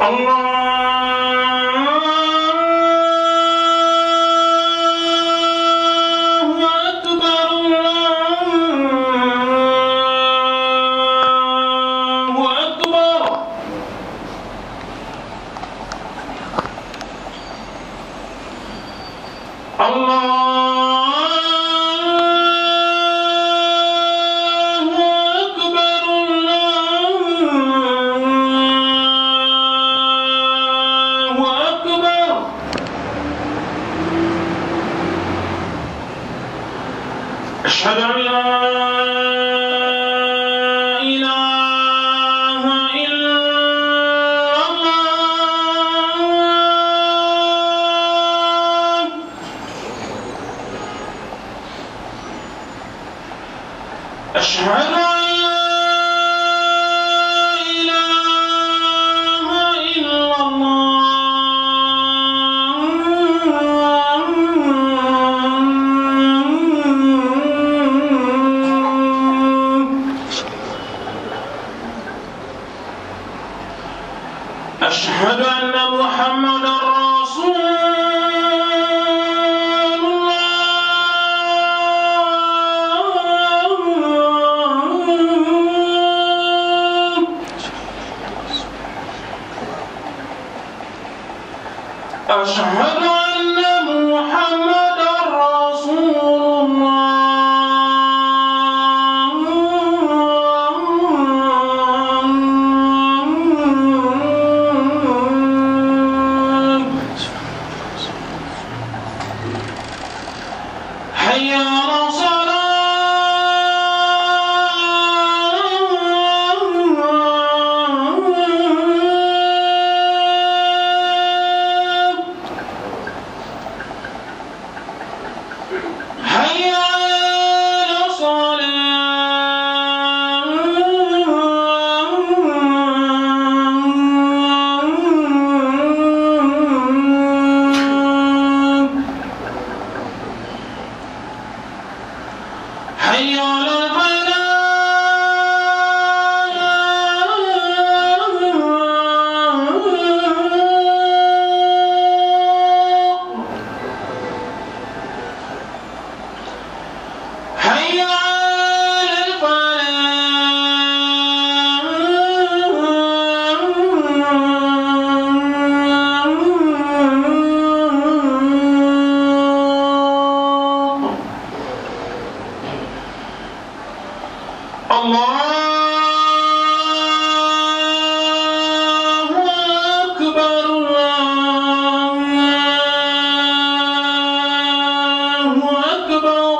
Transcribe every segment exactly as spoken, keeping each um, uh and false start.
أشهد أن لا إله إلا الله أشهد أن لا إله إلا أشهد أن محمدا رسول الله أشهد أن محمدا رسول الله حي على الصلاة حي على الصلاة حي على حي على الفلاح الله أكبر الله أكبر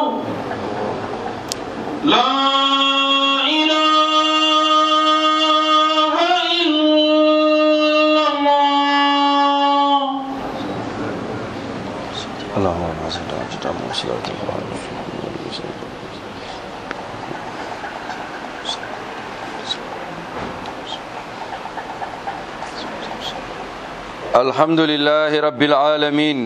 لا إله إلا الله اللهم صل على سيدنا محمد. الحمد لله رب العالمين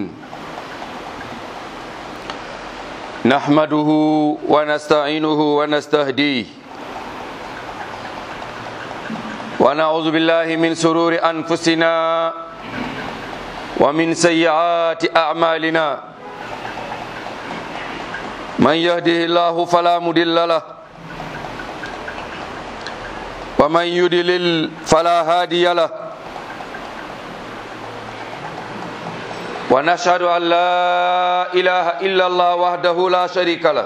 نحمده ونستعينه ونستهديه ونعوذ بالله من شرور أنفسنا ومن سيئات أعمالنا من يهده الله فلا مضل له ومن يضلل فلا هادي له ونشهد أن لا إله إلا الله وحده لا شريك له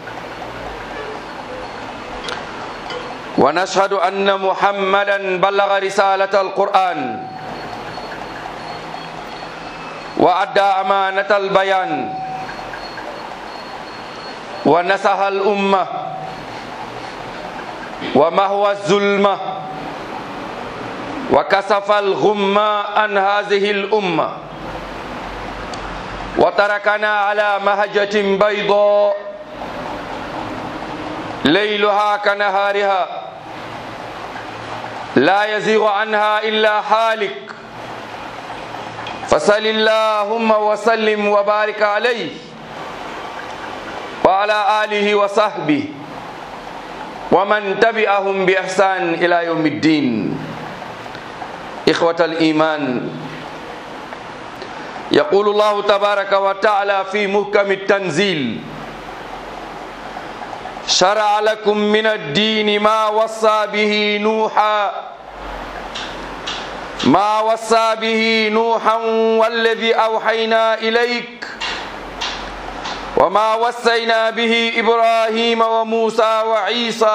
ونشهد أن محمدا بلغ رسالة القرآن وأدى أمانة البيان ونصح الأمة ومحو الظلمة وكشف الغمة عن هذه الأمة وتركنا على مهجة بيضاء ليلها كنهارها لا يزيغ عنها إلا حالك فصل اللهم وسلم وبارك عليه وعلى آله وصحبه ومن تبعهم بإحسان إلى يوم الدين إخوة الإيمان يقول الله تبارك وتعالى في محكم التنزيل شرع لكم من الدين ما وصى به نوحا ما وصى به نوحا والذي أوحينا إليك وما وصينا به إبراهيم وموسى وعيسى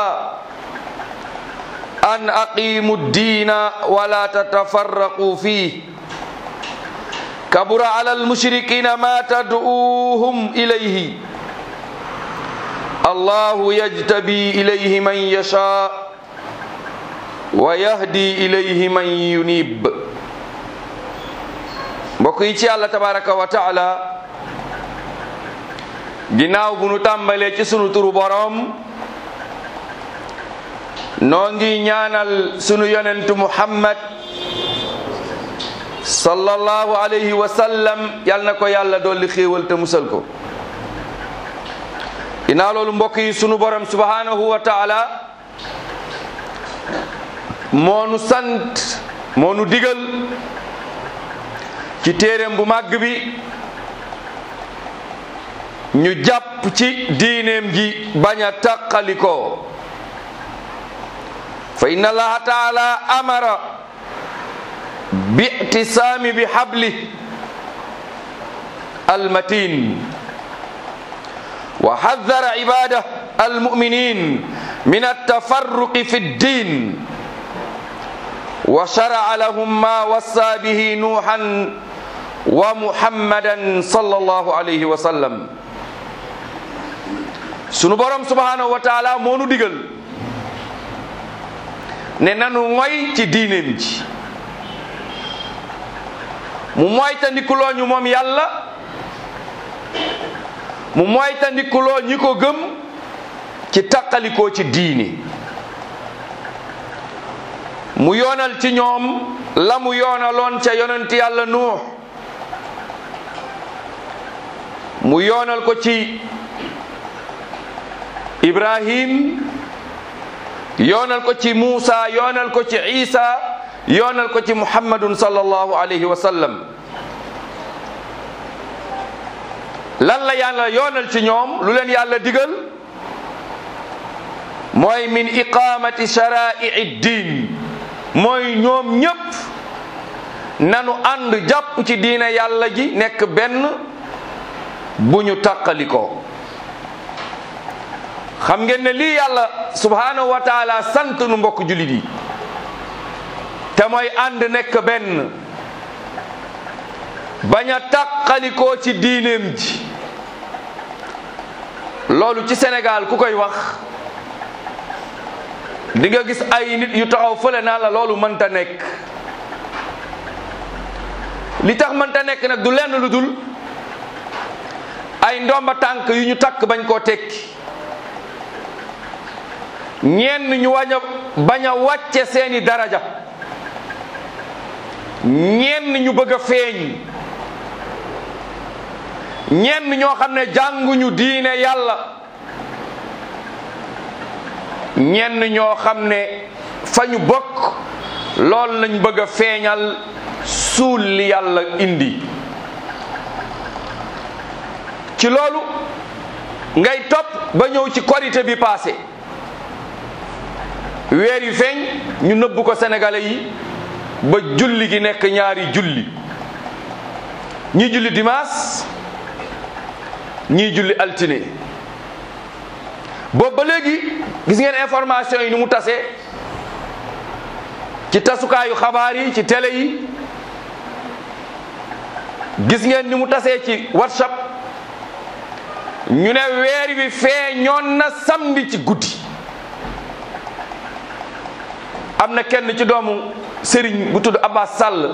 أن أقيموا الدين ولا تتفرقوا فيه كبر على المشركين ما تدعوهم إليه الله يجتبي إليه من يشاء ويهدي إليه من ينيب mbokk yi ci Yàlla tabaraka wa taala ginnaaw bu nu tàmbalee ci sunu turu boroom noo ngi ñaanal sunu yonentu Muhammad sallallahu alayhi wa sallam yal na ko yàlla dolli xéewal te musal ko ginnaaw loolu mbokk yi sunu borom subhanahu wa taala moo nu sant moo nu digal ci téereem bu màgg bi ñu jàpp ci diineem ji bañ a tàqalikoo fa inna allaha taala amara bi'tisaami bi habli almatin wa haddara ibada almuminin min altafarruqi fi ddin wa shara'a lahum ma wassa bihi nuuhan wa muhammadan sallallahu alayhi wa sallam sunu borom subhanahu wa taala moo nu digal ne nanu ngoy ci diineem ji mu moytandikuloo ñu moom yàlla mu moytandikuloo ñi ko gëm ci taqalikoo ci diini mu yoonal ci ñoom la mu yoonaloon ca yonent yàlla nuux mu yoonal ko ci Ibrahim yoonal ko ci Muusa yoonal ko ci Isa yoonal ko ci Muhammadun sallallahu alayhi wa sallam lan la yàlla yoonal ci ñoom lu leen yàlla digal mooy min iqamati shara'i'i diin mooy ñoom ñépp nanu ànd jàpp ci diine yàlla ji nekk benn bu ñu tàqalikoo xam ngeen ne lii yàlla subhanahu wa taala sant nu mbokk jullit yi te mooy ànd nekk benn bañ a tàqalikoo ci diineem ji loolu ci Sénégal ku koy wax di nga gis ay nit yu taxaw fële naa la loolu mënta nekk li tax mënta nekk nag du lenn lu dul ay ndomba tànk yu ñu takk bañ koo tekki ñenn ñu wañ a bañ a wàcce seeni daraja ñenn ñu bëgg a feeñ ñenn ñoo xam ne jànguñu diine yàlla ñenn ñoo xam ne fa ñu bokk lool lañ bëgg a feeñal suul li yàlla indi ci loolu ngay topp ba ñëw ci korité bi passé weer yu feeñ ñu nëbb ko sénégalais yi ba julli gi nekk ñaari julli ñii julli dimanche ñii julli altine boobu ba léegi gis ngeen information yi ni mu tasee ci tasukaayu xabaar yi ci télé yi gis ngeen ni mu tasee ci WhatsApp ñu ne weer wi feeñoon na samedi ci guddi am na kenn ci doomu sëriñ bu tudd Abbas Sall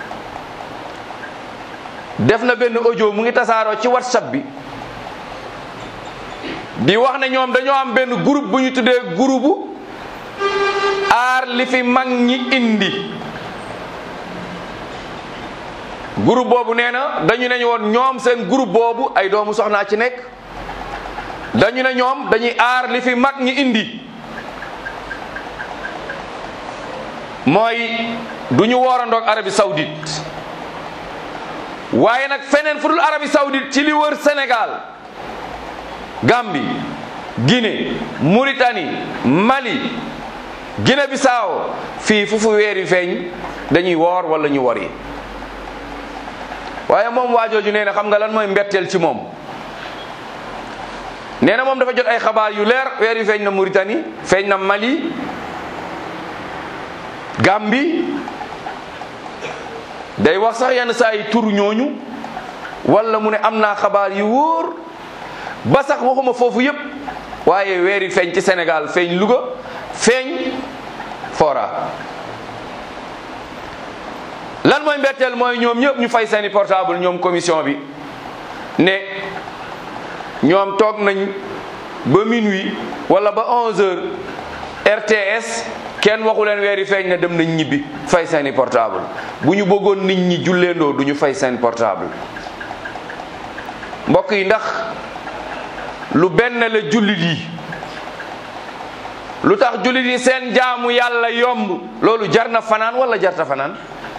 def na benn audio mu ngi tasaaroo ci WhatsApp bi di wax ne ñoom dañoo am benn groupe bu ñu tuddee groupe aar li fi mag ñi indi groupe boobu nee na dañu ne woon ñoom seen groupe boobu ay doomu soxnaa ci nekk dañu ne ñoom dañuy aar li fi mag ñi indi mooy du ñu woorandoog Arabie Saoudite waaye nag feneen fu dul Arabie Saoudite ci li wër Sénégal, Gambie, Guinée, Mauritanie, Mali, Guinée Bissau, fii fu fu weeri feeñ dañuy woor wala ñu wori. waaye moom waajooju nee na xam nga lan mooy mbetteel ci moom. nee na moom dafa jot ay xabaar yu leer, weer wi feeñ na Mauritanie, feeñ na Mali, Gambie, day wax sax yenn saa yi tur ñooñu, wala mu ne am naa xabaar yu wóor ba sax waxuma foofu yépp, waaye weer wi feeñ ci Sénégal, feeñ Louga, feeñ Fora. lan mooy mbetteel mooy ñoom ñëpp ñu fay seeni portable, ñoom commission bi ne ñoom toog nañ ba minuit wala ba onze heures R T S kenn waxu leen weer yi feeñ na, dem nañ ñibbi fay seeni portable. bu ñu bëggoon nit ñi julleendoo du ñu fay seen portable. mbokk yi, ndax lu benn la jullit yi, lu tax jullit yi seen jaamu yàlla yomb, loolu jar na fanaan wala jarta fanaan?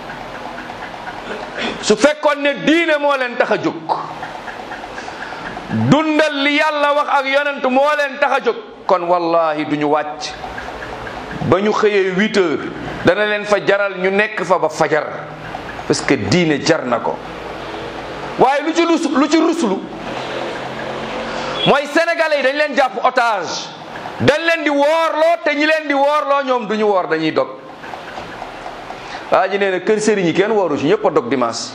su fekkoon ne diine moo leen tax a jóg, dundal li yàlla wax ak yonent moo leen tax a jóg, kon wallahi duñu wàcc ba ñu xëyee huit heures dana leen fa jaral ñu nekk fa ba fajar, parce que diine jar na ko. waaye lu ci rus lu ci ruslu mooy sénégalais yi dañ leen jàpp otage, dañ leen di woorloo, te ñi leen di woorloo ñoom duñu woor, dañuy dog. waa ji nee na kër sëriñ yi kenn wooru ci, ñëpp a dog dimanche.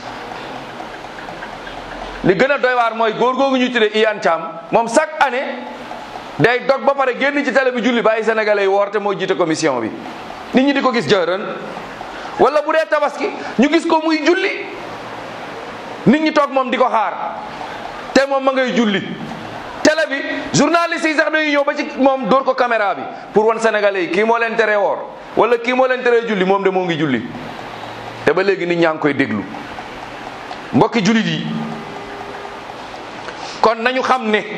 li gën a doy waar mooy góor googu ñu tuddee Iyane Thiam, moom chaque année day dog ba pare génn ci télé bi julli, bàyyi sénégalais yi woor, te moo jiite commission bi. nit ñi di ko gis jërën, wala bu dee tabaski ñu gis ko muy julli, nit ñi toog moom di ko xaar, te moom ma ngay julli. télé bi journaliste yi sax dañuy ñëw ba ci moom dóor ko caméra bi pour wan sénégalais yi kii moo leen teree woor wala kii moo leen teree julli, moom de moo ngi julli, te ba léegi nit ñaa ngi koy déglu. mbokki jullit yi, kon nañu xam ne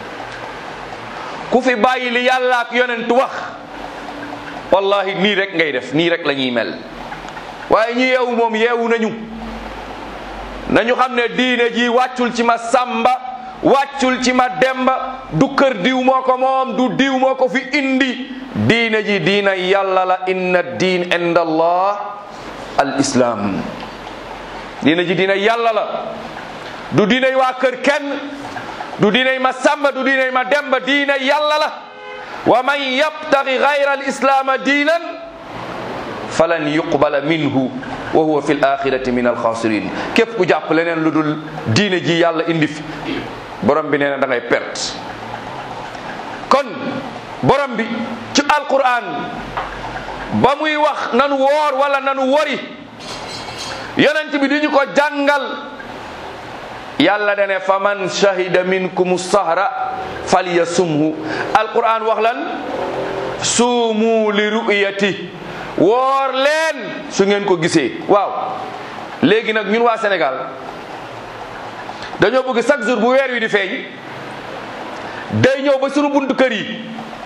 ku fi bàyyi li yàlla ak yonent wax, wallahi nii rek ngay def, nii rek la ñuy mel. waaye ñi yeewu moom yeewu nañu. nañu xam ne diine ji wàccul ci ma sàmba, wàccul ci ma demba, du kër diw moo ko moom, du diw moo ko fi indi. diine ji diina yàlla la, inna diin inda allah al islam. diine ji diina yàlla la, du diinay waa kër kenn, du diinay ma sàmba, du diinay ma demba, diina yàlla la. wa man yabtagi gayra al islaama diinan falan yuqbala minhu wa huwa fi l axirati min alxaasirin. képp ku jàpp leneen lu dul diine ji yàlla indi fi, borom bi nee na da ngay perte. kon borom bi ci alquran ba muy wax nanu woor wala nanu wori, yonent bi di ñu ko jàngal, yàlla dane faman shahida minkum sahra falyasumhu. alquran wax lan? suumu li ru'yati, woor leen su ngeen ko gisee. waaw léegi nag ñun waa Sénégal dañoo bëgg chaque jour bu weer wi di feeñ day ñëw ba sunu buntu kër yi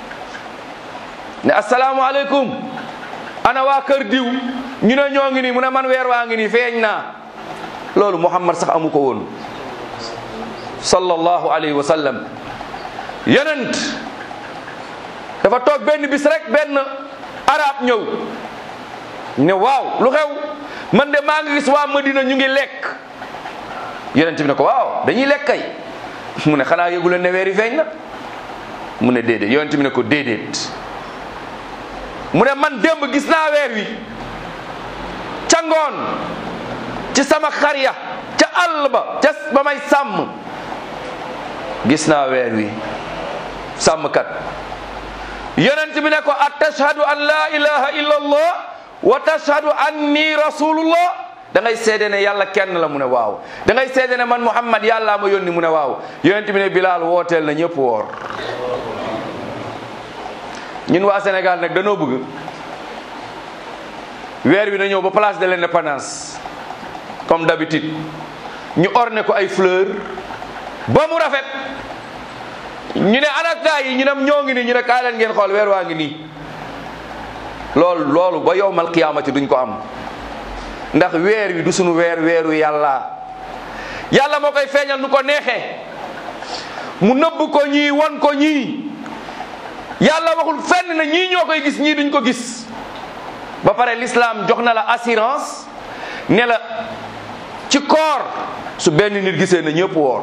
ne asalaamaaleykum, ana waa kër diw, ñu ne ñoo ngi nii, mu ne man weer waa ngi nii feeñ naa. loolu Muhammad sax amu ko woon sallallahu alayhi wa sallam. yonent dafa toog benn bis rek benn arab ñëw ne waaw lu xew, man de maa ngi gis waa Madina ñu ngi lekk. yonent bi ne ko waaw dañuy lekk kay. mu ne xanaa yëgu leen ne weer yi feeñ na? mu ne déedéet. yonent bi ne ko déedéet. mu ne man démb gis naa weer wi ca ngoon ci sama xarya ca àll ba ca ba may sàmm, gis naa weer wi sàmmkat. yonent bi ne ko atashhadu an la ilaha illa allah wa tashhadu anni rasulullah. da ngay seede ne yàlla kenn la, mu ne waaw. da ngay seede ne man Muhammad yàllaa ma yónni, mu ne waaw. yonent bi ne Bilaal wooteel na ñëpp woor. ñun waa Sénégal nag danoo bëgg weer wi na ñëw ba place de l'indépendance comme d'habitude ñu orné ko ay fleur ba mu rafet, ñu ne ana gaa yi, ñu ne ñoo ngi nii, ñu ne kaay leen ngeen xool weer waa ngi nii. loolu loolu ba yowmal qiyaamati duñ ko am ndax weer wi du sunu weer weeru yàlla yàlla moo koy feeñal nu ko neexee mu nëbb ko ñii won ko ñii yàlla waxul fenn na ñii ñoo koy gis ñii duñ ko gis ba pare l'islam jox na la assurance ne la ci koor su benn nit gisee na ñëpp woor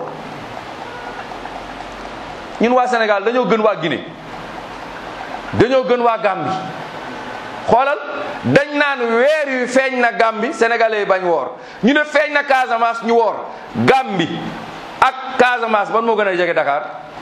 ñun waa Sénégal dañoo gën waa Guinée dañoo gën waa Gambie xoolal dañ naan weer yu feeñ na Gambie sénégalais yi bañ woor ñu ne feeñ na Casamance ñu woor Gambie ak Casamance ban moo gën a jege Dakar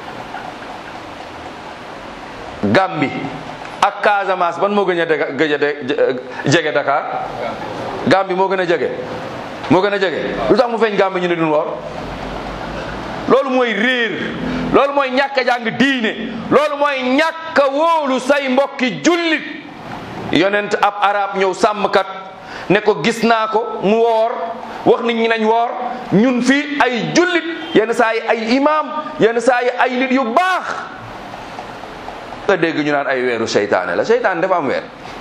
Gambie ak Casamance ban moo gën a jege Dakar Gambie moo gën a jege moo gën a jege lu tax mu feeñ Gambie ñu ne duñ woor loolu mooy réer loolu mooy ñàkk a jàng diine loolu mooy ñàkk a wóolu say mbokki jullit yonent ab arab ñëw sàmmkat ne ko gis naa ko mu woor wax nit ñi nañ woor ñun fii ay jullit yenn saa yi ay imam yenn saa yi ay nit yu baax nga dégg ñu naan ay weeru seytaane la seytaane dafa am weer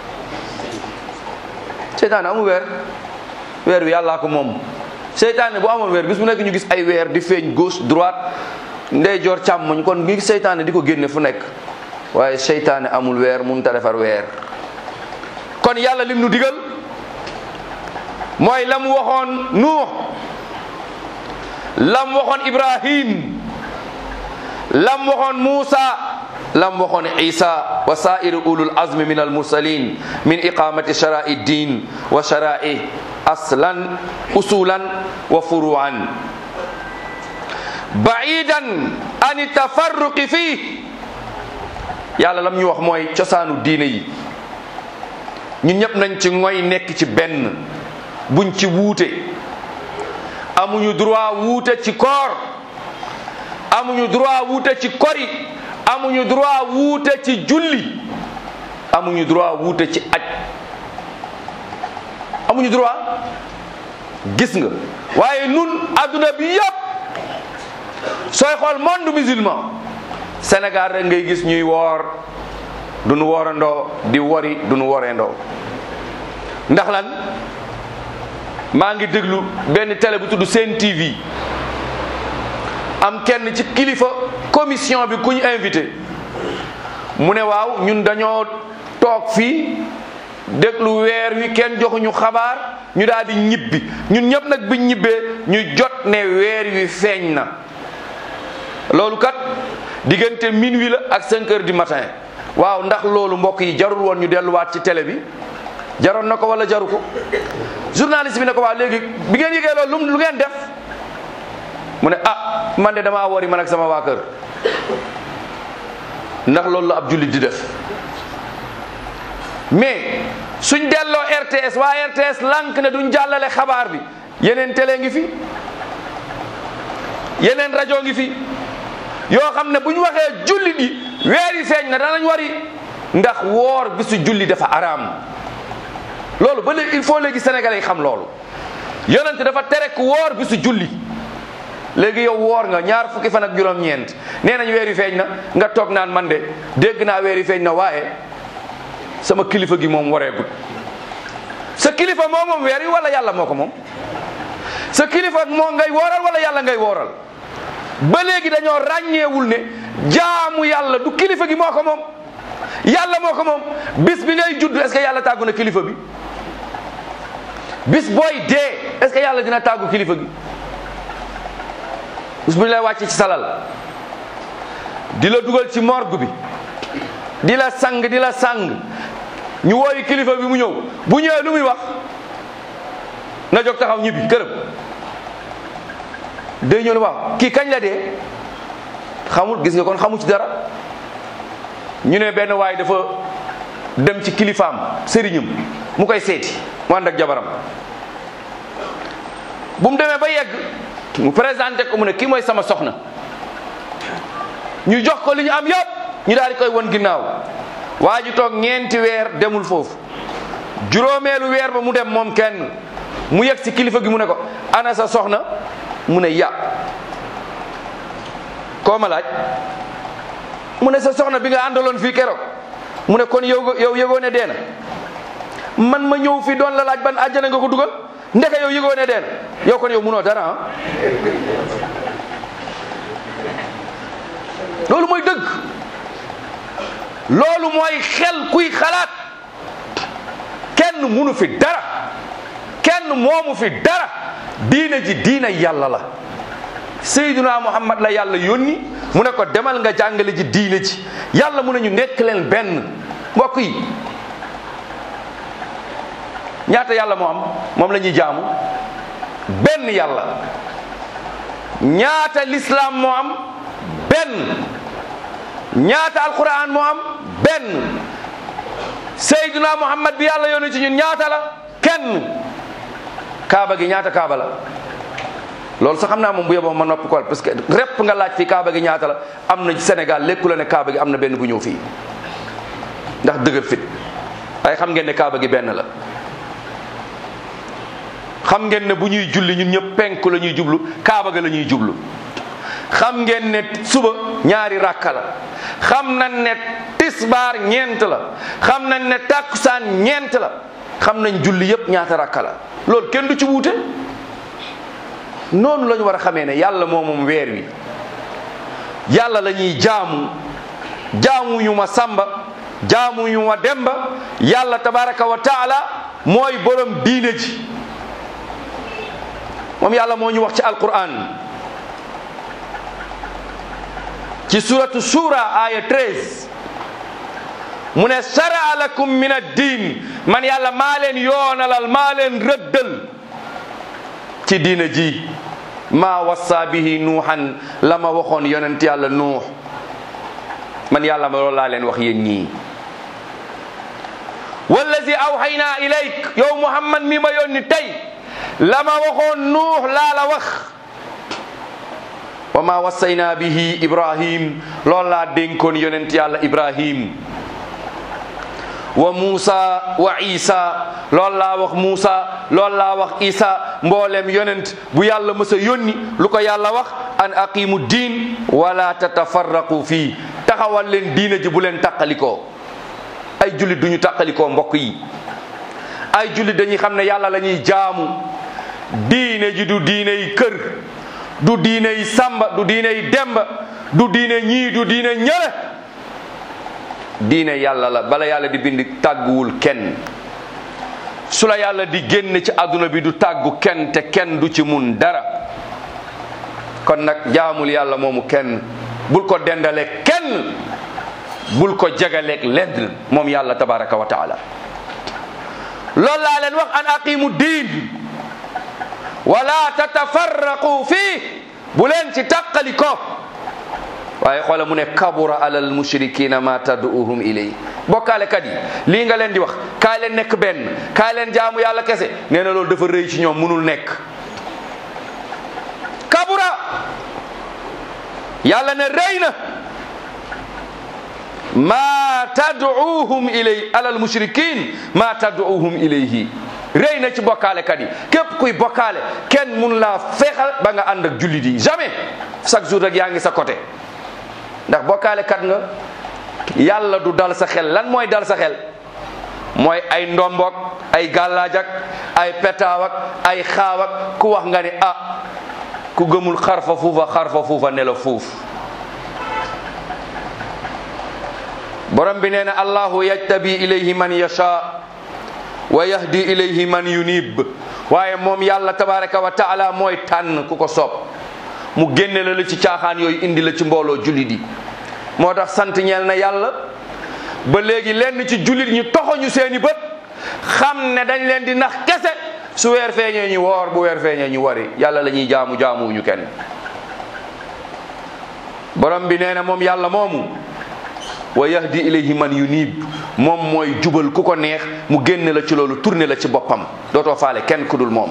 seytaane amul weer weer wi yàllaa ko moom seytaane bu amoon weer bis bu nekk ñu gis ay weer di feeñ gauche droite ndeyjoor càmmoñ kon ngi gis seytaane di ko génne fu nekk waaye seytaane amul weer mënut a defar weer kon yàlla lim nu digal mooy la mu waxoon Nuux la mu waxoon Ibrahim la mu waxoon Muusa la mu waxoon Isa wa saa'iri ulul azmi min al mursalin min iqamati shara'i din wa shara'i aslan usulan wa furu'an ba'idan an tafarruqi fii yàlla lam ñu wax mooy cosaanu diine yi ñun ñëpp nañ ci ngoy nekk ci benn buñ ci wuute amuñu droit wuute ci koor amuñu droit wuute ci kori amuñu droit wuute ci julli amuñu droit wuute ci aj amuñu droit gis nga waaye nun adduna bi yëpp sooy xool monde musulman Sénégal rek ngay gis ñuy woor duñu woorandoo di wori duñu woreendoo ndax lan maa ngi déglu benn télé bu tudd Sen T V am kenn ci kilifa commission bi ku ñu invité mu ne waaw ñun dañoo toog fii déglu weer wi kenn joxuñu xabaar ñu daal di ñibbi ñun ñëpp nag biñ ñibbee ñu jot ne weer wi feeñ na loolu kat diggante minuit la ak cinq heures du matin waaw ndax loolu mbokk yi jarul woon ñu delluwaat ci télé bi jaroon na ko wala jaru ko journaliste bi ne ko waaw léegi bi ngeen yëgee loolu lu ngeen def mu ne ah man de damaa wori man ak sama waa kër ndax loolu la ab jullit di def mais suñ delloo R T S waa R T S lànk ne duñ jàllale xabaar bi yeneen télé ngi fi yeneen rajo ngi fi yoo xam ne bu ñu waxee jullit yi weer yi feeñ na danañ wari ndax woor bisu julli dafa araam loolu ba léegi il faut léegi sénégalais yi xam loolu yonent dafa tere ku woor bisu julli léegi yow woor nga ñaar fukki fan ak juróom-ñeent nee nañ weer yi feeñ na nga toog naan man de dégg naa weer yi feeñ na waaye sama kilifa gi moom wareegut sa kilifa moo moom weer yi wala yàlla moo ko moom sa kilifa moo ngay wooral wala yàlla ngay wooral ba léegi dañoo ràññeewul ne jaamu yàlla du kilifa gi moo ko moom yàlla moo ko moom bis bi ngay judd est-ce que yàlla tàggu na kilifa bi bis booy dee est-ce que yàlla dina tàggu kilifa gi bis bu ñu lay wàcce ci salal di la dugal ci morgue bi di la sang di la sang ñu wooyu kilifa bi mu ñëw bu ñëwee lu muy wax nga jóg taxaw ñibbi këram day ñëw ne waaw kii kañ la dee xamul gis nga kon xamu ci dara ñu ne benn waay dafa dem ci kilifaam sëriñam mu koy seeti mu ànd ak jabaram bu mu demee ba yegg mu présenté ko mu ne kii mooy sama soxna ñu jox ko li ñu am yëpp ñu daal di koy won ginnaaw waa ji toog ñeenti weer demul foofu juróomeelu weer ba mu dem moom kenn mu yegg si kilifa gi mu ne ko ana sa soxna mu ne ya koo ma laaj mu ne sa soxna bi nga àndaloon fii keroog mu ne kon yow yow yëgoo ne dee na man ma ñëw fi doon la laaj ban àjjana nga ko dugal ndeke yow yëgoo ne deen yow kon yow munoo dara ah loolu mooy dëgg loolu mooy xel kuy xalaat kenn munu fi dara kenn moomu fi dara diina ji diina yàlla la Seydina Muhammad la yàlla yónni mu ne ko demal nga jàngale ji diina ji yàlla mu ne ñu nekk leen benn mbokk yi ñaata yàlla moo am moom la ñuy jaamu benn yàlla ñaata lislaam moo am benn ñaata alquran moo am benn Seydina Muhammad bi yàlla yónni ci ñun ñaata la kenn kaaba gi ñaata kaaba la loolu sax xam naa moom bu yeboo ma noppi ko parce que répp nga laaj fi kaaba gi ñaata la am na Sénégal lékku la ne kaaba gi am na benn bu ñëw fii ndax dëgër fit waaye xam ngeen ne kaaba gi benn la xam ngeen ne bu ñuy julli ñun ñëpp penku la ñuy jublu kaaba ga la ñuy jublu xam ngeen ne suba ñaari rakka la xam nañ ne tisbaar ñeent la xam nañ ne takkusaan ñeent la xam nañ julli yëpp ñaata rakka la loolu kenn du ci wuute noonu la ñu war a xamee ne yàlla moo moom weer wi yàlla la ñuy jaamu jaamuñu ma samba jaamuñu ma demba yàlla tabaraka wa taala mooy borom diine ji moom yàlla moo ñu wax ci alquran ci suratu shura aya treize mu ne shara'a lakum min ad-din man yàlla maa leen yoonalal maa leen rëddal ci diina ji maa wassa bihi nuuhan la ma waxoon yonent yàlla nuux man yàlla ma loolu laa leen wax yéen ñii wallazi awhayna ilayk yow muhammad mi ma yónni tey la ma waxoon nuux laa la wax wa ma wassayna bihi ibrahim loolu laa dénkoon yonent yàlla ibrahim wa Muusa wa Isa loolu laa wax Muusa loolu laa wax Isa mboolem yonent bu yàlla mës a yónni lu ko yàlla wax an aqimu diin wala tatafarraqu fii taxawal leen diina ji bu leen tàqalikoo ay jullit duñu tàqalikoo mbokk yi ay jullit dañuy xam ne yàlla la ñuy jaamu diine ji du diine yi kër du diine yi samba du diine yi demba du diine ñii du diine ñële diine yàlla la bala yàlla di bind tàgguwul kenn su la yàlla di génn ci àdduna bi du tàggu kenn te kenn du ci mun dara kon nag jaamul yàlla moomu kenn bul ko dendaleeg kenn bul ko jegaleeg lenn moom yàlla tabaraka wa taala loolu laa leen wax an aqimu diin wala tatafarraqu fii bu leen ci tàqali ko waaye xoola mu ne kabura alal mushrikina ma tad'uhum ilay bokkaale kat yi lii nga leen di wax kaay leen nekk benn kaay leen jaamu yàlla kese nee na loolu dafa rëy ci ñoom munul nekk kabura yàlla ne rëy na ma tad'uhum ilay alal mushrikin ma tad'uhum ilayhi rëy na ci bokkaale kat yi képp kuy bokkaale kenn mun laa feexal ba nga ànd ak jullit yi jamais chaque jour rek yaa ngi sa côté ndax bokkaale kat nga yàlla du dal sa xel lan mooy dal sa xel mooy ay ndombok ay gàllaajak ay petaawak ay xaawak ku wax nga ni ah ku gëmul xarfa fuufa xarfa fuufa ne la fuuf borom bi nee na allahu yajtabi ilayhi man yasha wa yahdi ilayhi man yunib waaye moom yàlla tabaraka wa taala mooy tànn ku ko soob mu génne la la ci caaxaan yooyu indi la ci mbooloo jullit yi moo tax sant ñeel na yàlla ba léegi lenn ci jullit ñu toxoñu seeni bët xam ne dañ leen di nax kese su weer feeñee ñu woor bu weer feeñee ñu wari yàlla la ñuy jaamu jaamuwuñu kenn borom bi nee na moom yàlla moomu wa yahdi ilayhi man yunib moom mooy jubal ku ko neex mu génne la ci loolu tourné la ci boppam dootoo faale kenn ku dul moom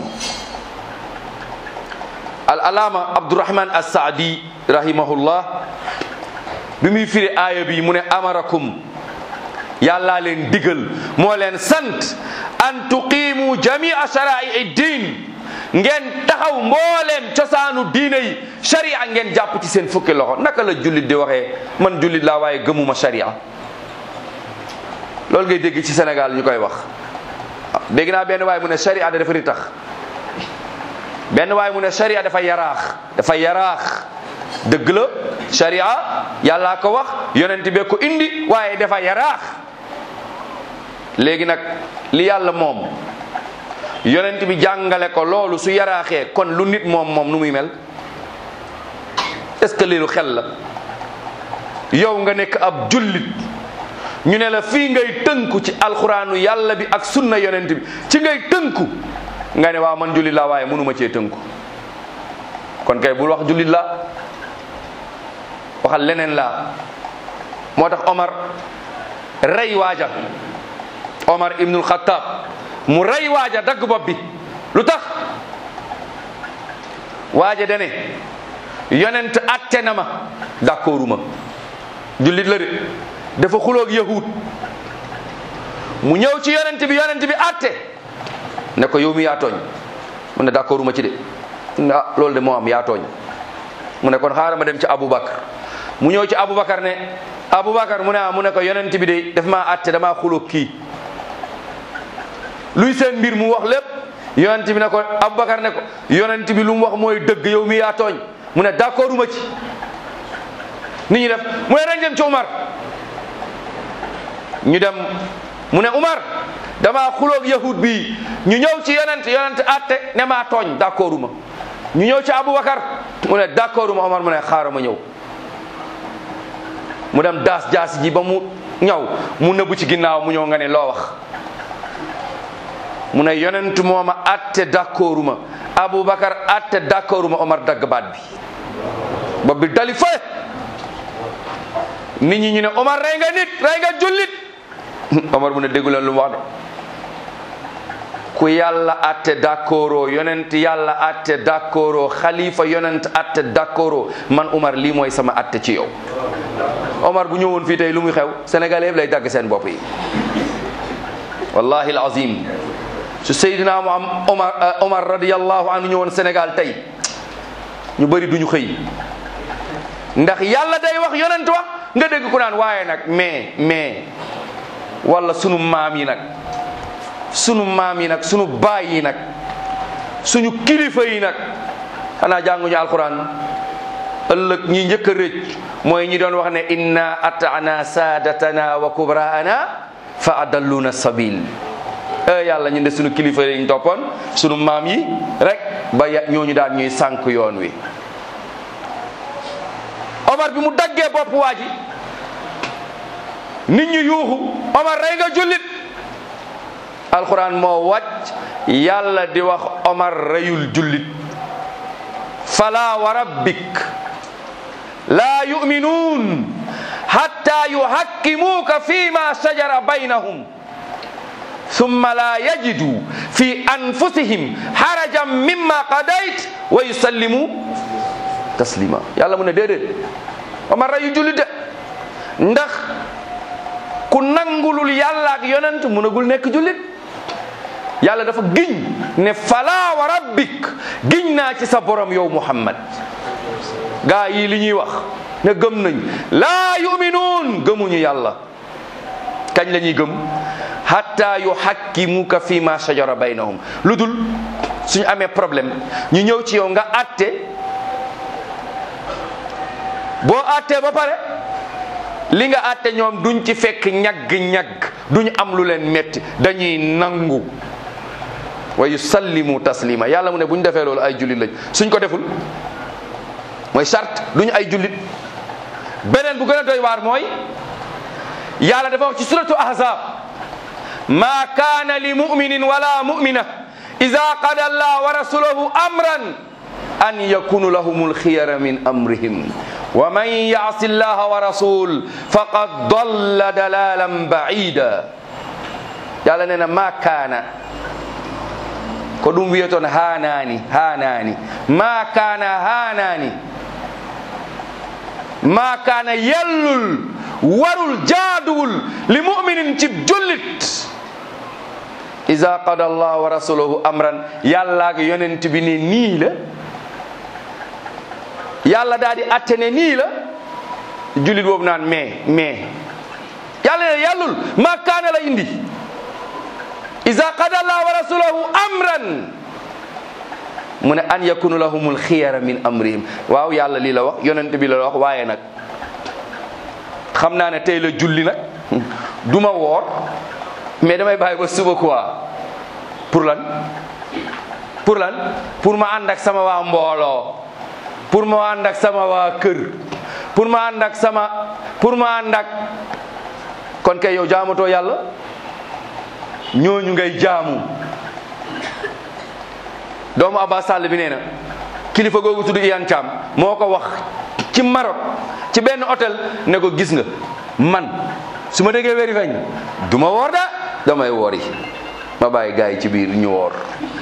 al alaama abdurahman as-saadi rahimahullah bi muy firi aaya bi mu ne amarakum yàllaa leen digal moo leen sant an tuqimu jamia shara'i diin ngeen taxaw mbooleem cosaanu diine yi sharia ngeen jàpp ci seen fukki loxo naka la jullit di waxee man jullit laa waaye gëmuma sharia loolu ngay dégg ci Sénégal ñu koy wax dégg naa benn waay mu ne sharia dafa ritax benn waay mu ne sharia dafa yaraax dafa yaraax dëgg la sharia yàllaa ko wax yonent bee ko indi waaye dafa yaraax léegi nag li yàlla moom yonent bi jàngale ko loolu su yaraaxee kon lu nit moom moom nu muy mel est-ce que lii lu xel la yow nga nekk ab jullit ñu ne la fii ngay tënku ci alxuraanu yàlla bi ak sunna yonent bi ci ngay tënku nga ne waaw man jullit laa waaye mënuma cee tënku kon kay bul wax jullit laa waxal leneen laa moo tax Omar rey waaja Omar ibnul Xattaab mu rey waaja dagg bopp bi lu tax waaja dane yonent atte na ma d'accorduma jullit la de dafa xuloog yahud mu ñëw ci yonent bi yonent bi atte ne ko yow mi yaa tooñ mu ne d'accorduma ci de ah loolu de moo am yaa tooñ mu ne kon xaaral ma dem ci Aboubacar mu ñëw ci Aboubacar ne Aboubacar mu ne ah mu ne ko yonent bi de daf maa atte damaa xuloog kii luy seen mbir mu wax lépp yonent bi ne ko Aboubacar ne ko yonent bi lu mu wax mooy dëgg yow mi yaa tooñ mu ne d'accorduma ci nit ñi def mu ne dañ dem ci Umar ñu dem mu ne Umar damaa xuloog yahud bi ñu ñëw ci yonent yonent atte ne maa tooñ d'accorduma ñu ñëw ci Aboubacar mu ne d'accorduma Umar mu ne xaaral ma ñëw mu dem daas jaas ji ba mu ñëw mu nëbbu ci ginnaaw mu ñëw nga ne loo wax mu ne yonent moo ma atte d'accorduma Aboubacar atte d'accorduma Omar dagg baat bi bopp bi dali fa nit ñi ñu ne Omar rey nga nit rey nga jullit Omar mu ne déggu leen lu mu wax de ku yàlla atte d'accordoo yonent yàlla atte d'accordoo xalifa yonent atte d'accordoo man Omar lii mooy sama atte ci yow Omar bu ñëwoon fii tey lu muy xew sénégalais yëpp lay dagg seen bopp yi wallahi alazim su Seydina Omar Omar radiyallahu anhu ñëwoon Sénégal tey ñu bëri duñu xëy ndax yàlla day wax yonent wax nga dégg ku naan waaye nag mais mais wala sunu maam yi nag sunu maam yi nag sunu baay yi nag suñu kilifa yi nag xanaa jànguñu alquran ëllëg ñi njëkk a rëcc mooy ñi doon wax ne inna ata'na sadatana wa kubraana fa adalluna sabil e yàlla ñu de suñu kilifa yi ñu toppoon suñu maam yi rek ba ñooñu daan ñuy sànk yoon wi Omar bi mu daggee bopp waa ji nit ñi yuuxu Omar rey nga jullit alquran moo wàcc yàlla di wax Omar reyul jullit fala wa rabbik la yu'minun hatta yuhakkimuka fima shajara baynahum thumma la yajidu fi anfusihim harajan mimma qadayt wa yusallimu taslima yàlla mu ne déedéet Omar reyu jullit de ndax ku nangulul yàlla ak yonent mënagul nekk jullit yàlla dafa giñ ne fala wa rabbik giñ naa ci sa borom yow Muhammad gaa yi li ñuy wax ne gëm nañ laa yuminuun gëmuñu yàlla kañ la ñuy gëm hatta yuhakkimuka fi ma shajara baynahum lu dul suñu amee problème ñu ñëw ci yow nga atte boo attee ba pare li nga atte ñoom duñ ci fekk ñagg-ñagg duñ am lu leen metti dañuy nangu wa yusallimu taslima yàlla mu ne bu ñu defee loolu ay jullit lañ suñ ko deful mooy charte duñu ay jullit beneen bu gën a doy waar mooy yàlla dafa wax ci suratu ahzab ma kaana li muminin wala mumina ida qada allah wa rasuluhu amran an yakunu lahumul xiyara min amrihim wa man yaasi llaha wa rasul faqad dalla dalalan baida yàlla nee na ma kaana ko ɗum wiyeton hanani hanani ma kana hanani ma kana yellul warul jaaduwul li muminin cib jullit iza qada allah wa rasuluhu amran yàlla ak yonent bi ne nii la yàlla daal di atte ne nii la jullit boobu naan mais mais yàlla ne yàllul ma kaana la indi iza qada allah wa rasuluhu amran mu ne an yakunu lahumul xiyara min amrihim. waaw yàlla lii la wax yonent bi la wax waaye nag xam naa ne tey la julli nag du ma woor mais damay bàyyi ba suba quoi pour lan pour lan pour ma ànd ak sama waa mbooloo, pour ma ànd ak sama waa kër, pour ma ànd ak sama pour ma ànd ak kon kay yow jaamatoo yàlla, ñooñu ngay jaamu. doomu Abba Sall bi nee na kilifa googu tudd Iyane Thiam moo ko wax ci Maroc ci benn hôtel ne ko gis nga man su ma déggee weeri feeñ du ma woor da damay woori ma bàyyi gars yi ci biir ñu woor.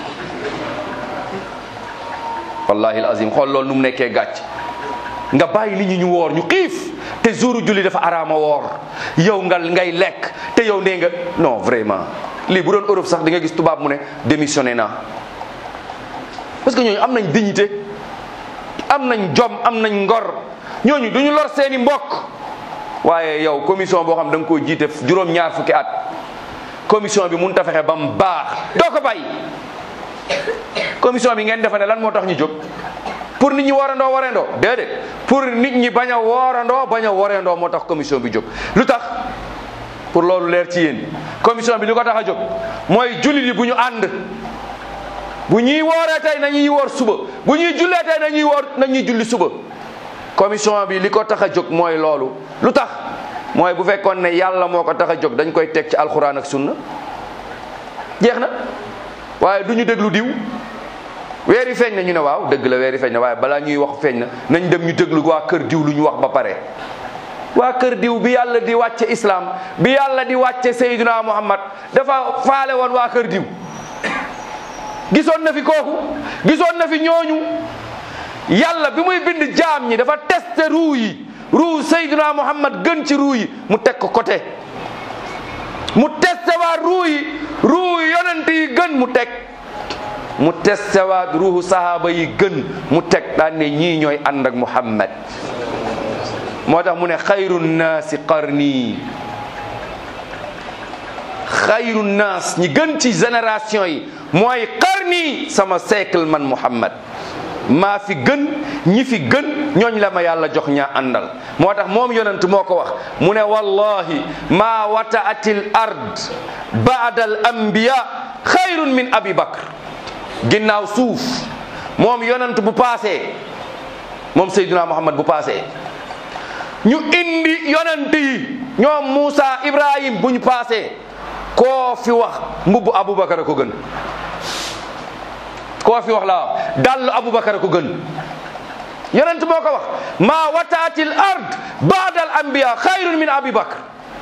wallahi alazim xool loolu nu mu nekkee gàcc nga bàyyi nit ñi ñu woor ñu xiif te jouru julli dafa araama woor yow nga ngay lekk te yow nee nga non vraiment lii bu doon Europe sax di nga gis tubaab mu ne démissionné naa. parce que ñooñu am nañ dignité am nañ jom am nañ ngor ñooñu du ñu lor seeni mbokk. waaye yow commission boo xam da nga koo jiite juróom-ñaar fukki at commission bi mun ta fexe ba mu baax doo ko bàyyi. commission bi ngeen defe ne lan moo tax ñu jóg pour nit ñi woorandoo woorandoo déedéet pour nit ñi bañ a woorandoo bañ a woorandoo moo tax commission bi jóg. lu tax pour loolu leer ci yéen commission bi li ko tax a jóg mooy jullit yi bu ñu ànd. bu ñuy wooree tey nañuy woor suba bu ñuy jullee tey nañuy woor nañuy julli suba. commission bi li ko tax a jóg mooy loolu lu tax mooy bu fekkoon ne yàlla moo ko tax a jóg dañ koy teg ci alxuraan ak sunna jeex na. waaye du ñu déglu diw weeri feeñ na ñu ne waaw dëgg la weeri feeñ na waaye balaa ñuy wax feeñ na nañ dem ñu déglu waa kër diw lu ñu wax ba pare. waa kër diw bi yàlla di wàcce islam bi yàlla di wàcce Seydina Muhammad dafa faale woon waa kër diw. gisoon na fi kooku gisoon na fi ñooñu yàlla bi muy bind jaam ñi dafa testé ruu yi ruu Seydina Muhammad gën ci ruu yi mu teg ko côté mu testé waat ruu yi ruu yonent yi gën mu teg mu testé waat ruuhu sahaaba yi gën mu teg daan ne ñii ñooy ànd ak Muhammad. moo tax mu ne xayru naasi qarni xayru naas ñi gën ci génération yi mooy qarni sama siècle man Muhammad maa fi gën ñi fi gën ñooñ la ma yàlla jox ñaa àndal. moo tax moom yonent moo ko wax mu ne wallahi maa wata'atil ard ba'da al anbiya xayrun min abi bakr. ginnaaw suuf moom yonent bu paasee moom Seydina Muhammad bu paasee ñu indi yonent yi ñoom Moussa Ibrahim bu ñu paasee koo fi wax mbubbu Aboubacar a ko gën. koo fi wax laa dàll Aboubacar a ko gën yonent moo ko wax maa wataatil ard baadal anbiya xayrun min abi bakr.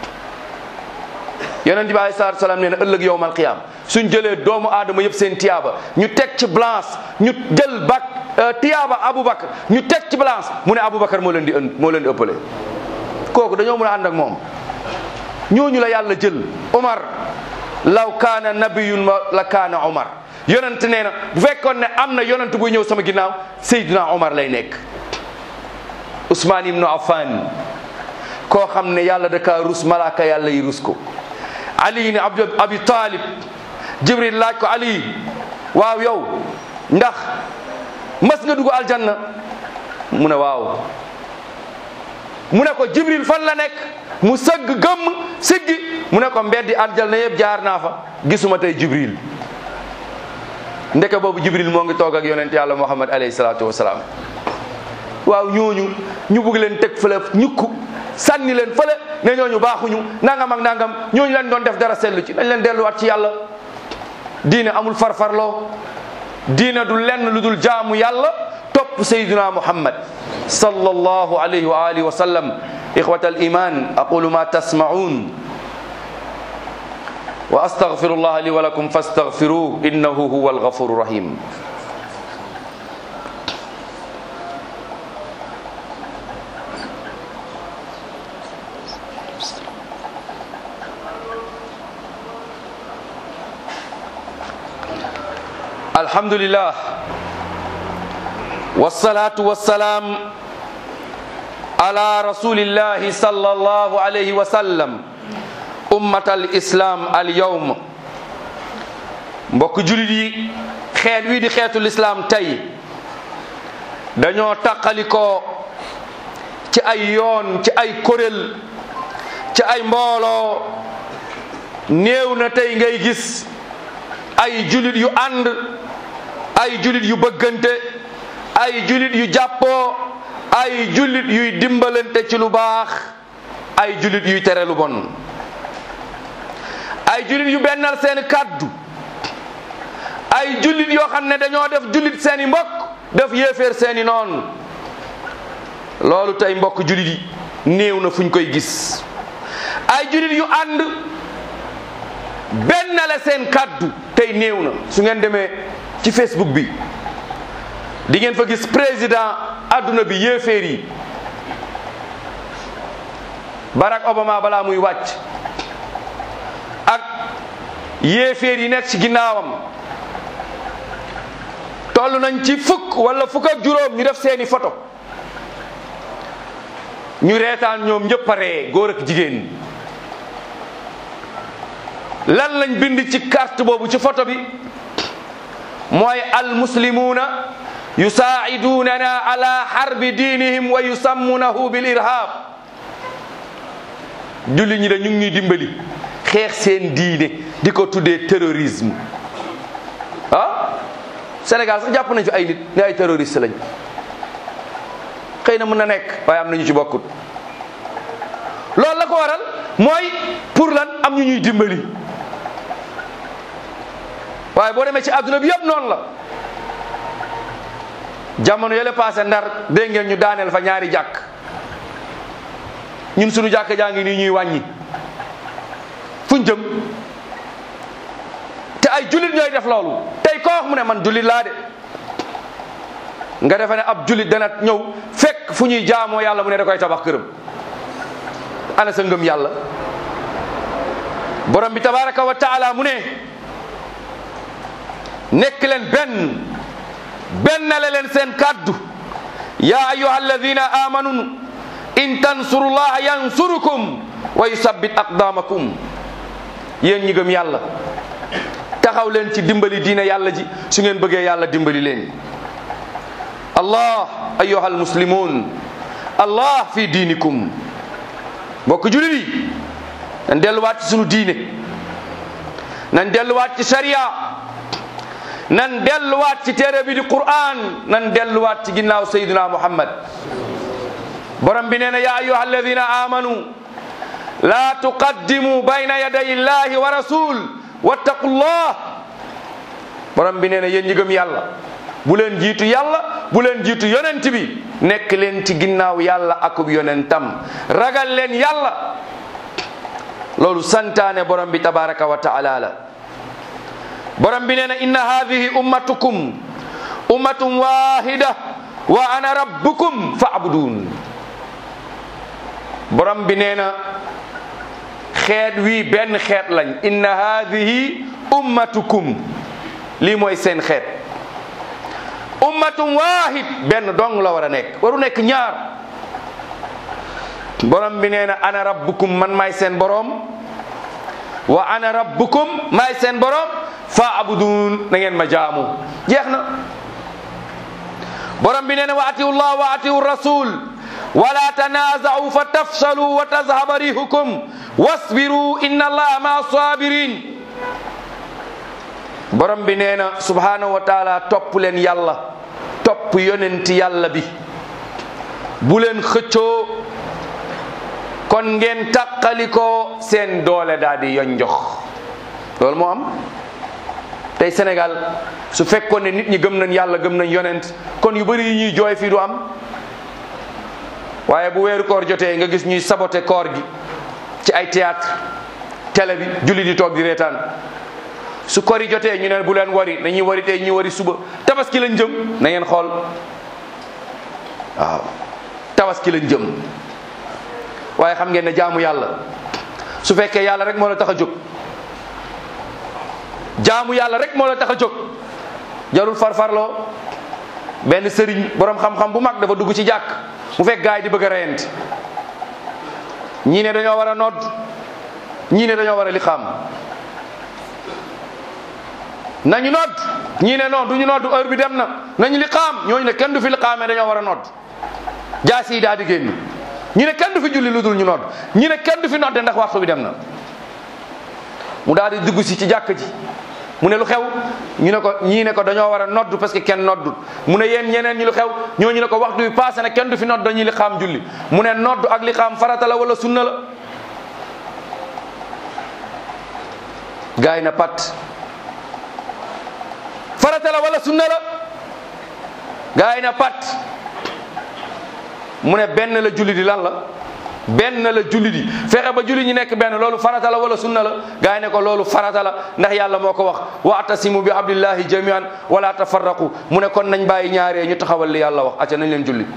yonent bi alayhi salaatu salaam nee na ëllëg yowmal qiyaam suñ jëlee doomu aadama yëpp seen tiyaaba ñu teg ci balance ñu jël bak tiyaaba Aboubacar ñu teg ci balance mu ne Aboubacar moo leen di ënd moo leen di ëppale. kooku dañoo mën a ànd ak moom. ñooñu la yàlla jël Omar law kaana nabiyun la kaana Omar. yonent nee na bu fekkoon ne am na yonent buy ñëw sama ginnaaw Seydina Omar lay nekk. Ousmane ibnu Affan koo xam ne yàlla da kaa rus malaaka yàlla yi rus ko. Ali ni Abdu Abi Talib Jibril laaj ko Ali waaw yow ndax mas nga dugg aljanna mu ne waaw mu ne ko Jibril fan la nekk mu sëgg gëmm siggi mu ne ko mbeddi aljanna yëpp jaar naa fa gisuma tey Jibril. ndeke boobu Jibril moo ngi toog ak yonent yàlla Muhammad alayhi salaatu wasalaam. waaw ñooñu ñu bugg leen teg fële ñukku sànni leen fële ne ñooñu baaxuñu nangam ak nangam ñooñu lañ doon def dara sellu ci dañ leen delluwaat ci yàlla. diine amul farfarloo diine du lenn lu dul jaamu yàlla topp Seydina Muhammad sallallahu alayhi wa alihi wa sallam. ixwata al iman aqulu ma tasma'un wa astaghfirullah li wa lakum fastaghfiruhu innahu huwa al-ghafuru rahim. alhamdulillah wassalatu wassalam ala rasulillahi sallallahu alayhi wa sallam ummatal islam al yawm mbokk julit yi xeet wi di xeetu lislaam tey dañoo tàqalikoo ci ay yoon ci ay kuréel ci ay mbooloo néew na tey ngay gis ay julit yu ànd ay julit yu bëggante ay julit yu jàppoo ay julit yuy dimbalante ci lu baax ay julit yuy tere lu bon ay julit yu bennal seen kàddu ay julit yoo xam ne dañoo def julit seeni mbokk def yéeféer seeni noon loolu tey mbokk julit yi néew na fuñ koy gis ay julit yu ànd bennale seen kàddu tey néew na su ngeen demee ci Facebook bi di ngeen fa gis président adduna bi yéeféer yi Barack Obama balaa muy wàcc ak yéeféer yi nekk ci ginnaawam toll nañ ci fukk wala fukk ak juróom ñu def seeni photo ñu reetaan ñoom ñëpp a ree góor ak jigéen lan lañ bind ci carte boobu ci photo bi mooy al muslimuuna yusaaidunana ala harbi diinihim wa yusammunahu bil irhab julli ñi de ñu ngi ñuy dimbali xeex seen diine di ko tuddee terrorisme ah Sénégal sax jàpp nañ fi ay nit ne ay terroriste lañ xëy na mën na nekk waaye am nañu ci bokkut loolu la ko waral mooy pour lan am ñu ñuy dimbali waaye boo demee ci adduna bi yëpp noonu la jamono yële passé ndar dégg ngeen ñu daaneel fa ñaari jàkk ñun suñu jàkk jaa ngi nii ñuy wàññi fuñ jëm te ay jullit ñooy def loolu tey koo wax mu ne man jullit laa de nga defe ne ab jullit dana ñëw fekk fu ñuy jaamoo yàlla mu ne da koy tabax këram ana sa ngëm yàlla borom bi tabaraka wa taala mu ne nekk leen benn bennale leen seen kàddu yaa ayyuha alladina amanu in tansurullaha yansurukum wa yusabbit aqdamakum yéen ñi gëm yàlla taxaw leen ci dimbali diine yàlla ji su ngeen bëggee yàlla dimbali leen allah ayyuha almuslimun allah fi diinikum mbokk julit yi nañ delluwaat ci sunu diine nañ delluwaat ci sharia nan delluwaat ci téere bi di Qur'an nan delluwaat ci ginnaaw Sayyidina Muhammad borom bi nee na yaa ayyuha alladina amanu la tuqaddimu bayna yaday illahi wa rasul wattaqullah borom bi nee na yéen ñi gëm yàlla bu leen jiitu yàlla bu leen jiitu yonent bi nekk leen ci ginnaaw yàlla akub yonentam ragal leen yàlla loolu santaane borom bi tabaraka wa taala la borom bi nee na inna hadihi ummatukum ummatun wahida wa ana rabbukum fa'budun borom bi nee na xeet wi benn xeet lañ inna hadihi ummatukum lii mooy seen xeet ummatun wahid benn dong la war a nekk waru nekk ñaar borom bi nee na ana rabbukum man maay seen borom wa ana rabbukum maay seen borom fa'budun na ngeen ma jaamu jeex na borom bi nee na wa atiu llah wa atiu rasul wala tanaza'u fa tafshalu wa tazhaba rihukum wasbiru inna allaha ma sabirin borom bi nee na subhanahu wa taala topp leen yàlla topp yonenti yàlla bi bu leen xëccoo kon ngeen tàqalikoo seen doole daal di yonjox loolu moo am tey Sénégal su fekkoon ne nit ñi gëm nañ yàlla gëm nañ yonent kon yu bëri yi ñuy jooy fii du am waaye bu weeru koor jotee nga gis ñuy saboté koor gi ci ay théâtre télé bi julli di toog di reetaan su koor yi jotee ñu ne bu leen wari nañuy wari tey ñuy wari suba tabaski lañ jëm na ngeen xool waaw tabaski lañ jëm waaye xam ngeen ne jaamu yàlla su fekkee yàlla rek moo la tax a jóg jaamu yàlla rek moo la tax a jóg jarul farfarloo benn sëriñ borom xam-xam bu mag dafa dugg ci jàkk mu fekk gaay di bëgg a reyante ñii ne dañoo war a nodd ñii ne dañoo war a liqaam nañu nodd ñii ne non duñu nodd heure bi dem na nañu liqaam ñooñu ne kenn du fi liqaamee dañoo war a nodd jaasi yi daal di génn ñi ne kenn du fi julli lu dul ñu nodd ñi ne kenn du fi nodde ndax waxtu bi dem na mu daal di dugg si ci jàkk ji mu ne lu xew ñu ne ko ñii ne ko dañoo war a nodd parce que kenn noddul mu ne yéen ñeneen ñi lu xew ñooñu ne ko waxtu bi passé na kenn du fi nodd dañuy liqaam julli mu ne nodd ak liqaam farata la wala sunna la gaay na pat farata la wala sunna la gaay na pat mu ne benn la julli di lan la benn la julli di fexe ba julli ñi nekk benn loolu farata la wala sunna la gaay ne ko loolu farata la ndax yàlla moo ko wax wa'tasimu bi hablillahi jami'an wala tafarraqu mu ne kon nañ bàyyi ñaaree ñu taxawal li yàlla wax acca nañ leen julli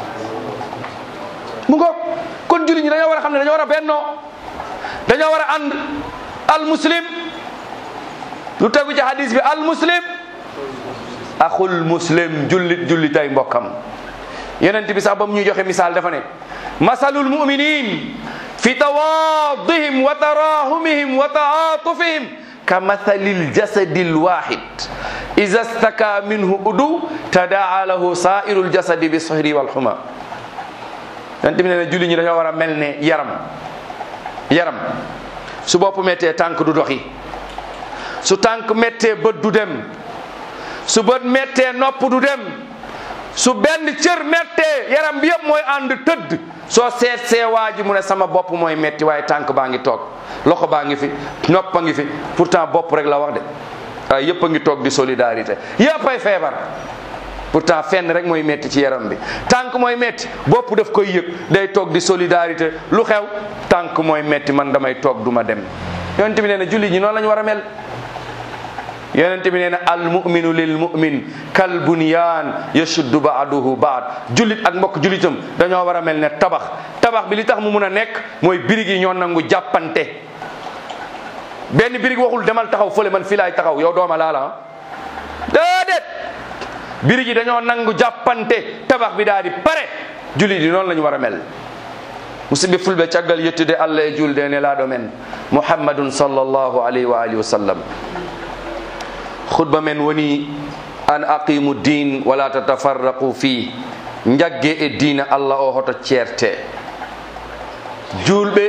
mu ngo kon julli ñi dañoo war a xam ne dañoo war a bennoo dañoo war a ànd al muslim lu tegu ci hadis bi al muslim axul muslim jullit jullitay mbokkam yonent bi sax ba mu ñuy joxe misaal dafa ne masalul muminin fi tawaadihim wa tarahumihim wa taatufihim ka mathalil jasadil wahid iza staka minhu udu tadaa lahu sairul jasadi bi sihri wal huma yonent bi ne ne julli ñi dañoo war a mel ne yaram yaram su bopp mettee tànk du doxi su tànk mettee bët du dem su bët mettee nopp du dem su benn cër mettee yaram bi yëpp mooy ànd tëdd soo seet see waa ji mu ne sama bopp mooy metti waaye tànk baa ngi toog loxo baa ngi fi nopp a ngi fi pourtant bopp rek la wax de waaye yëpp a ngi toog di solidarité yëpp ay feebar pourtant fenn rek mooy metti ci yaram bi tànk mooy metti bopp daf koy yëg day toog di solidarité lu xew tànk mooy metti man damay toog du ma dem yonent bi nee na julli ñi noonu la ñu war a mel yonent bi nee na al muminu lil mumin kal bunyan yashuddu ba'duhu ba'd jullit ak mbokk jullitam dañoo war a mel ne tabax tabax bi li tax mu mun a nekk mooy birig yi ñoo nangu jàppante benn birig waxul demal taxaw fële man fii laay taxaw yow dooma laala déedéet birig yi dañoo nangu jàppante tabax bi daal di pare jullit yi noonu la ñu war a mel musidɓe fulɓe caggal yettude allah e julde e nelaɗo men muhammadun sallllahu alayhi wa alihi wa sallam khutba men woni an aqimu din wala tatafarraqu fi jagge e diina allah o hoto ceerte julɓe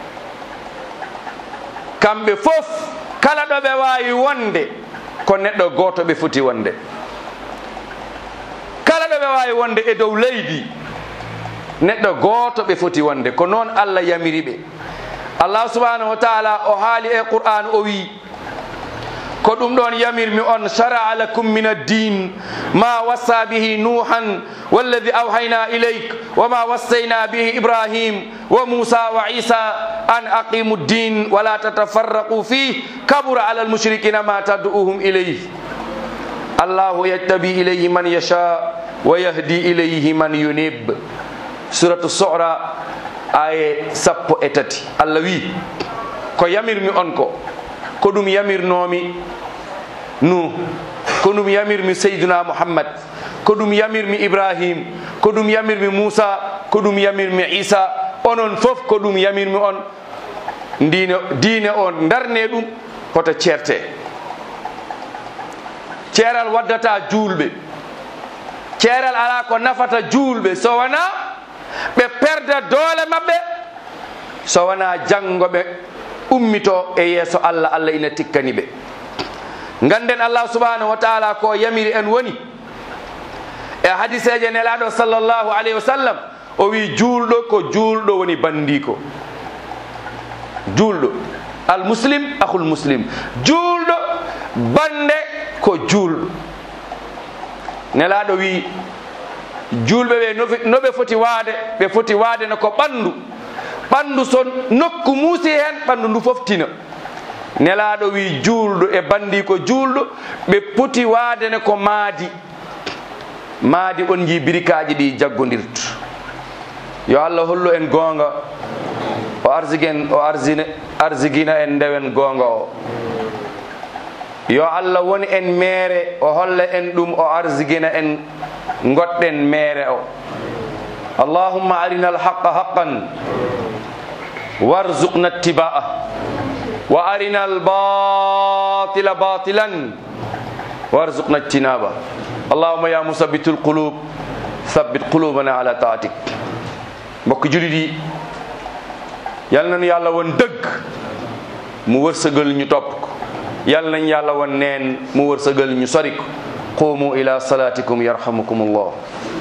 kamɓe fof kala ɗo ɓe wawi wonde ko neɗɗo goto ɓe foti wonde kala ɗo ɓe wawi wonde e dow leydi neɗɗo goto ɓe foti wonde ko noon allah yamiri ɓe allah subhanahu wa taala o haali e qur'an o wi ko ɗum ɗon yamirmi on shara'a lakum min ad-din ma wassa bihi nuhan walladhi awhayna ilayk wama wassayna bihi ibrahim wa musa wa isa an aqimu ad-din wala tatafarraqu fihi kabura ala al-mushrikina ma tad'uhum ilayhi allahu yattabi ilayhi man yasha wa yahdi ilayhi man yunib suratu su'ra aye sappo e tati allah wi ko yamirmi on ko ko ɗum yamirnomi nu ko ɗum yamirmi seyduna muhammad ko ɗum yamirmi ibrahim ko ɗum yamirmi moussa ko ɗum yamirmi isa onon fof ko ɗum yamirmi on diine diine on darne ɗum hoto ceerte ceeral waddata julɓe ceeral ala ko nafata julɓe so wona ɓe perda doole maɓɓe so wona janngoɓe ummito e yeeso allah allah ina tikkani ɓe ganden allah subhanahu wa taala ko yamiri en woni e hadiseje nelaɗo sallllahu alayhi wa sallam o wi juulɗo ko juulɗo woni bandiko juulɗo al muslim akhul muslim juulɗo bande ko juulɗo nelaɗo wi julɓe ɓe noɓe foti waade ɓe foti waade no ko ɓandu ɓandu so nokku muusi hen ɓandu ndu fof tina nelaɗo wi juulɗo e bandi ko juulɗo ɓe poti waadene ko maadi maadi on jii birikaji ɗi jaggodirtu yo allah hollu en goonga o arsigen o arsine arsigina en ndewen goonga o yo allah woni en meere o holla en ɗum o arsigina en goɗɗen meere o allahumma arina alhaqa haqqan warzuqna ittiba'ah wa arina albatila batilan warzuqna ijtinaba allahumma ya musabbitul qulub thabbit qulubana ala taatik. mbokk julit yi yal nañu yàlla woon dëgg mu wërsëgal ñu topp ko, yal nañ yàlla woon neen mu wërsëgal ñu sori ko. qumu ila salatikum yarhamukum allah.